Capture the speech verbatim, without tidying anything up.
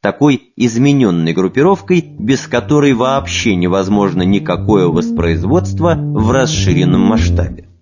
такой измененной группировкой, без которой вообще невозможно никакое воспроизводство в расширенном масштабе.